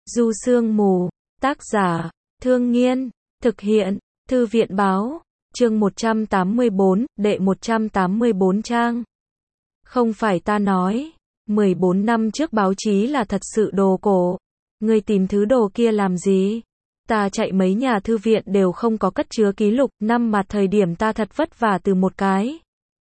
Du Sương Mù, tác giả, Thương Nghiên, thực hiện, Thư viện Báo, chương 184, đệ 184 trang. Không phải ta nói, 14 năm trước báo chí là thật sự đồ cổ. Ngươi tìm thứ đồ kia làm gì? Ta chạy mấy nhà thư viện đều không có cất chứa ký lục, năm mà thời điểm ta thật vất vả từ một cái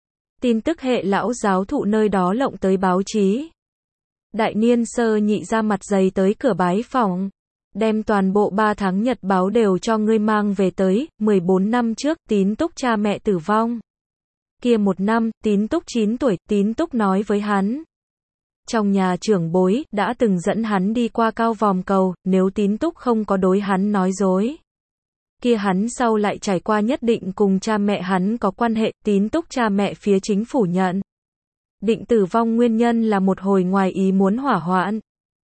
tin tức hệ lão giáo thụ nơi đó lộng tới báo chí. Đại niên sơ nhị ra mặt dày tới cửa bái phòng, đem toàn bộ 3 tháng nhật báo đều cho ngươi mang về tới. 14 năm trước, Tín Túc cha mẹ tử vong. Kia một năm, Tín Túc 9 tuổi, Tín Túc nói với hắn. Trong nhà trưởng bối, đã từng dẫn hắn đi qua cao vòm cầu, nếu Tín Túc không có đối hắn nói dối. Kia hắn sau lại trải qua nhất định cùng cha mẹ hắn có quan hệ. Tín Túc cha mẹ phía chính phủ nhận định tử vong nguyên nhân là một hồi ngoài ý muốn hỏa hoạn.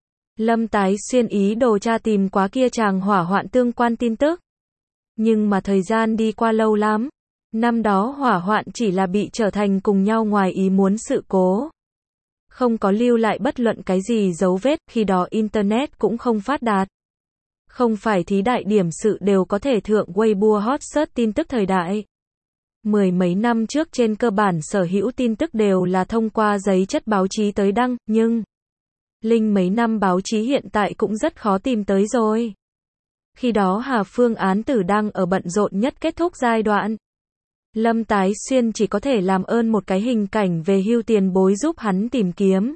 Lâm Tái Xuyên ý đồ tra tìm quá kia chàng hỏa hoạn tương quan tin tức. Nhưng mà thời gian đi qua lâu lắm. Năm đó hỏa hoạn chỉ là bị trở thành cùng nhau ngoài ý muốn sự cố. Không có lưu lại bất luận cái gì dấu vết, khi đó Internet cũng không phát đạt. Không phải thí đại điểm sự đều có thể thượng Weibo hot search tin tức thời đại. Mười mấy năm trước trên cơ bản sở hữu tin tức đều là thông qua giấy chất báo chí tới đăng, nhưng linh mấy năm báo chí hiện tại cũng rất khó tìm tới rồi. Khi đó Hà Phương án tử đang ở bận rộn nhất kết thúc giai đoạn. Lâm Tái Xuyên chỉ có thể làm ơn một cái hình cảnh về hưu tiền bối giúp hắn tìm kiếm.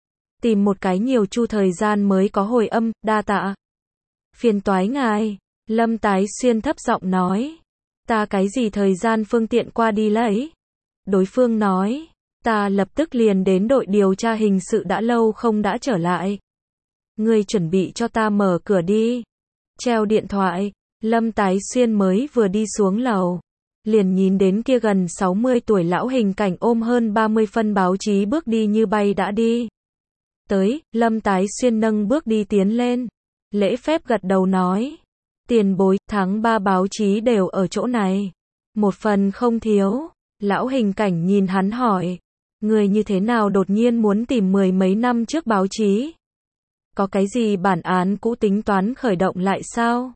Tìm một cái nhiều chu thời gian mới có hồi âm, đa tạ. Phiền toái ngài, Lâm Tái Xuyên thấp giọng nói. Ta cái gì thời gian phương tiện qua đi lấy? Đối phương nói. Ta lập tức liền đến đội điều tra hình sự đã lâu không đã trở lại. Ngươi chuẩn bị cho ta mở cửa đi. Treo điện thoại, Lâm Tái Xuyên mới vừa đi xuống lầu. Liền nhìn đến kia gần 60 tuổi lão hình cảnh ôm hơn 30 phân báo chí bước đi như bay đã đi. Tới, Lâm Tái Xuyên nâng bước đi tiến lên. Lễ phép gật đầu nói. Tiền bối, tháng 3 báo chí đều ở chỗ này. Một phần không thiếu. Lão hình cảnh nhìn hắn hỏi. Người như thế nào đột nhiên muốn tìm mười mấy năm trước báo chí? Có cái gì bản án cũ tính toán khởi động lại sao?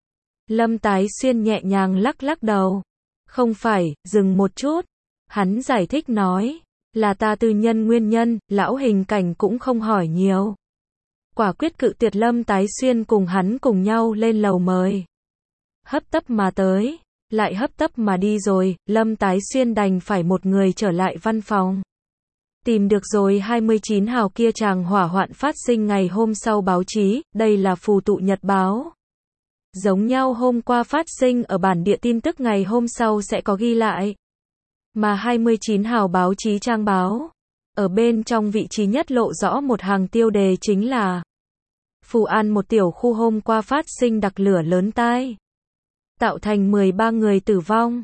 Lâm Tái Xuyên nhẹ nhàng lắc lắc đầu. Không phải, dừng một chút. Hắn giải thích nói. Là ta tư nhân nguyên nhân, lão hình cảnh cũng không hỏi nhiều. Quả quyết cự tuyệt. Lâm Tái Xuyên cùng hắn cùng nhau lên lầu mời. Hấp tấp mà tới, lại hấp tấp mà đi rồi, Lâm Tái Xuyên đành phải một người trở lại văn phòng. Tìm được rồi 29 hào kia chàng hỏa hoạn phát sinh ngày hôm sau báo chí, đây là phù tụ nhật báo. Giống nhau hôm qua phát sinh ở bản địa tin tức ngày hôm sau sẽ có ghi lại. Mà 29 hào báo chí trang báo. Ở bên trong vị trí nhất lộ rõ một hàng tiêu đề chính là Phù An một tiểu khu hôm qua phát sinh đặc lửa lớn tai. Tạo thành 13 người tử vong,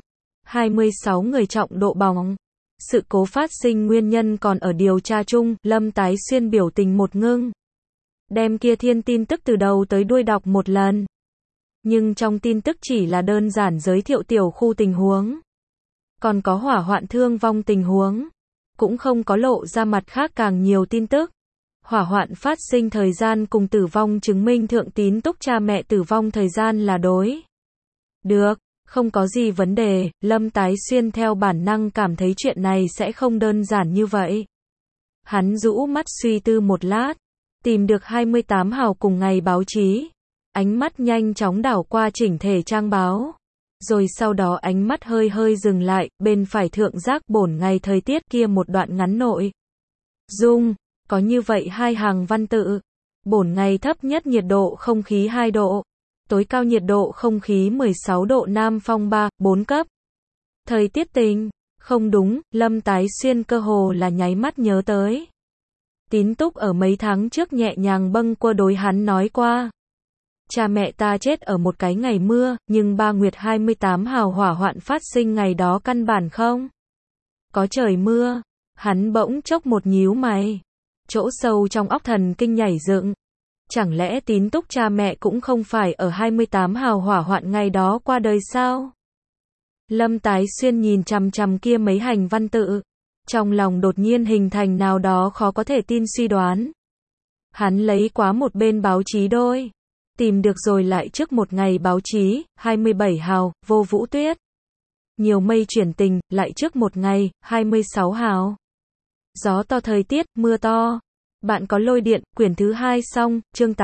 26 người trọng độ bỏng. Sự cố phát sinh nguyên nhân còn ở điều tra chung. Lâm Tái Xuyên biểu tình một ngưng. Đem kia thiên tin tức từ đầu tới đuôi đọc một lần. Nhưng trong tin tức chỉ là đơn giản giới thiệu tiểu khu tình huống. Còn có hỏa hoạn thương vong tình huống. Cũng không có lộ ra mặt khác càng nhiều tin tức. Hỏa hoạn phát sinh thời gian cùng tử vong chứng minh thượng Tín Túc cha mẹ tử vong thời gian là đối. Được, không có gì vấn đề. Lâm Tái Xuyên theo bản năng cảm thấy chuyện này sẽ không đơn giản như vậy. Hắn rũ mắt suy tư một lát. Tìm được 28 hào cùng ngày báo chí. Ánh mắt nhanh chóng đảo qua chỉnh thể trang báo. Rồi sau đó ánh mắt hơi hơi dừng lại, bên phải thượng giác bổn ngày thời tiết kia một đoạn ngắn nội dung, có như vậy hai hàng văn tự. Bổn ngày thấp nhất nhiệt độ không khí 2 độ, tối cao nhiệt độ không khí 16 độ, nam phong 3, 4 cấp. Thời tiết tình, không đúng, Lâm Tái Xuyên cơ hồ là nháy mắt nhớ tới. Tín Túc ở mấy tháng trước nhẹ nhàng bâng quơ đối hắn nói qua. Cha mẹ ta chết ở một cái ngày mưa, nhưng 3 nguyệt 28 hào hỏa hoạn phát sinh ngày đó căn bản không có trời mưa. Hắn bỗng chốc một nhíu mày. Chỗ sâu trong óc thần kinh nhảy dựng. Chẳng lẽ Tín Túc cha mẹ cũng không phải ở 28 hào hỏa hoạn ngày đó qua đời sao? Lâm Tái Xuyên nhìn chằm chằm kia mấy hành văn tự. Trong lòng đột nhiên hình thành nào đó khó có thể tin suy đoán. Hắn lấy quá một bên báo chí đôi. Tìm được rồi lại trước một ngày báo chí, 27 hào, Vô Vũ Tuyết. Nhiều mây chuyển tình, lại trước một ngày, 26 hào. Gió to thời tiết, mưa to. Bạn có lôi điện, quyển thứ 2 xong, chương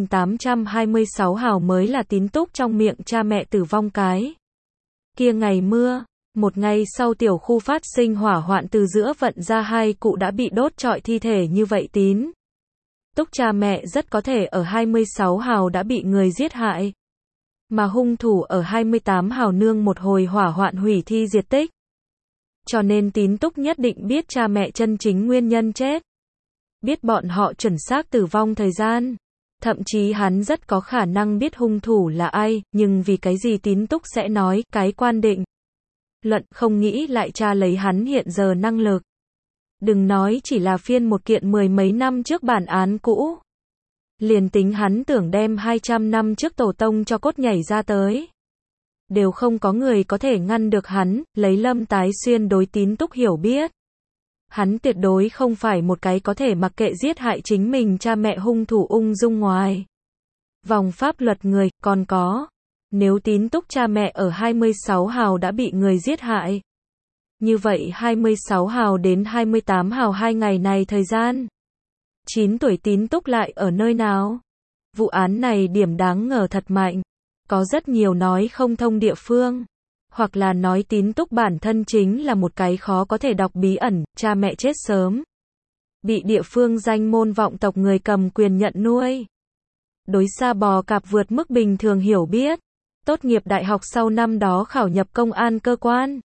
8826 hào mới là Tín Túc trong miệng cha mẹ tử vong cái. Kia ngày mưa, một ngày sau tiểu khu phát sinh hỏa hoạn từ giữa vận ra hai cụ đã bị đốt trọi thi thể như vậy Tín Túc cha mẹ rất có thể ở 26 hào đã bị người giết hại. Mà hung thủ ở 28 hào nương một hồi hỏa hoạn hủy thi diệt tích. Cho nên Tín Túc nhất định biết cha mẹ chân chính nguyên nhân chết. Biết bọn họ chuẩn xác tử vong thời gian. Thậm chí hắn rất có khả năng biết hung thủ là ai, nhưng vì cái gì Tín Túc sẽ nói, cái quan định luận không nghĩ lại tra lấy hắn hiện giờ năng lực. Đừng nói chỉ là phiên một kiện mười mấy năm trước bản án cũ. Liền tính hắn tưởng đem 200 năm trước tổ tông cho cốt nhảy ra tới. Đều không có người có thể ngăn được hắn, lấy Lâm Tái Xuyên đối Tín Túc hiểu biết. Hắn tuyệt đối không phải một cái có thể mặc kệ giết hại chính mình cha mẹ hung thủ ung dung ngoài vòng pháp luật người, còn có. Nếu Tín Túc cha mẹ ở 26 hào đã bị người giết hại. Như vậy 26 hào đến 28 hào 2 ngày này thời gian. 9 tuổi Tín Túc lại ở nơi nào? Vụ án này điểm đáng ngờ thật mạnh. Có rất nhiều nói không thông địa phương. Hoặc là nói Tín Túc bản thân chính là một cái khó có thể đọc bí ẩn, cha mẹ chết sớm. Bị địa phương danh môn vọng tộc người cầm quyền nhận nuôi. Đối xa bò cạp vượt mức bình thường hiểu biết. Tốt nghiệp đại học sau năm đó khảo nhập công an cơ quan.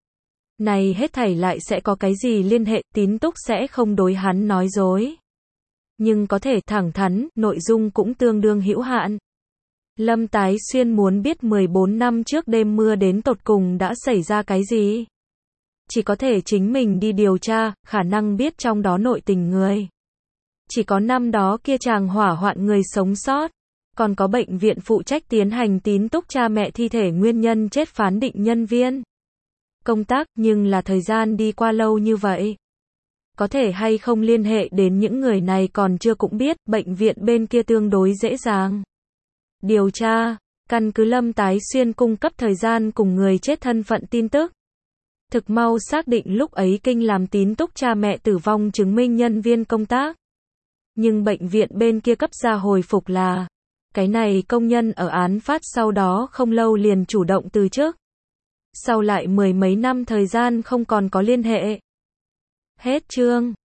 Này hết thảy lại sẽ có cái gì liên hệ, Tín Túc sẽ không đối hắn nói dối. Nhưng có thể thẳng thắn, nội dung cũng tương đương hữu hạn. Lâm Tái Xuyên muốn biết 14 năm trước đêm mưa đến tột cùng đã xảy ra cái gì. Chỉ có thể chính mình đi điều tra, khả năng biết trong đó nội tình người. Chỉ có năm đó kia chàng hỏa hoạn người sống sót. Còn có bệnh viện phụ trách tiến hành Tín Túc cha mẹ thi thể nguyên nhân chết phán định nhân viên. Công tác, nhưng là thời gian đi qua lâu như vậy. Có thể hay không liên hệ đến những người này còn chưa cũng biết, bệnh viện bên kia tương đối dễ dàng. Điều tra, căn cứ Lâm Tái Xuyên cung cấp thời gian cùng người chết thân phận tin tức. Thực mau xác định lúc ấy kinh làm Tín Túc cha mẹ tử vong chứng minh nhân viên công tác. Nhưng bệnh viện bên kia cấp ra hồi phục là, cái này công nhân ở án phát sau đó không lâu liền chủ động từ chức. Sau lại mười mấy năm thời gian không còn có liên hệ. Hết chương.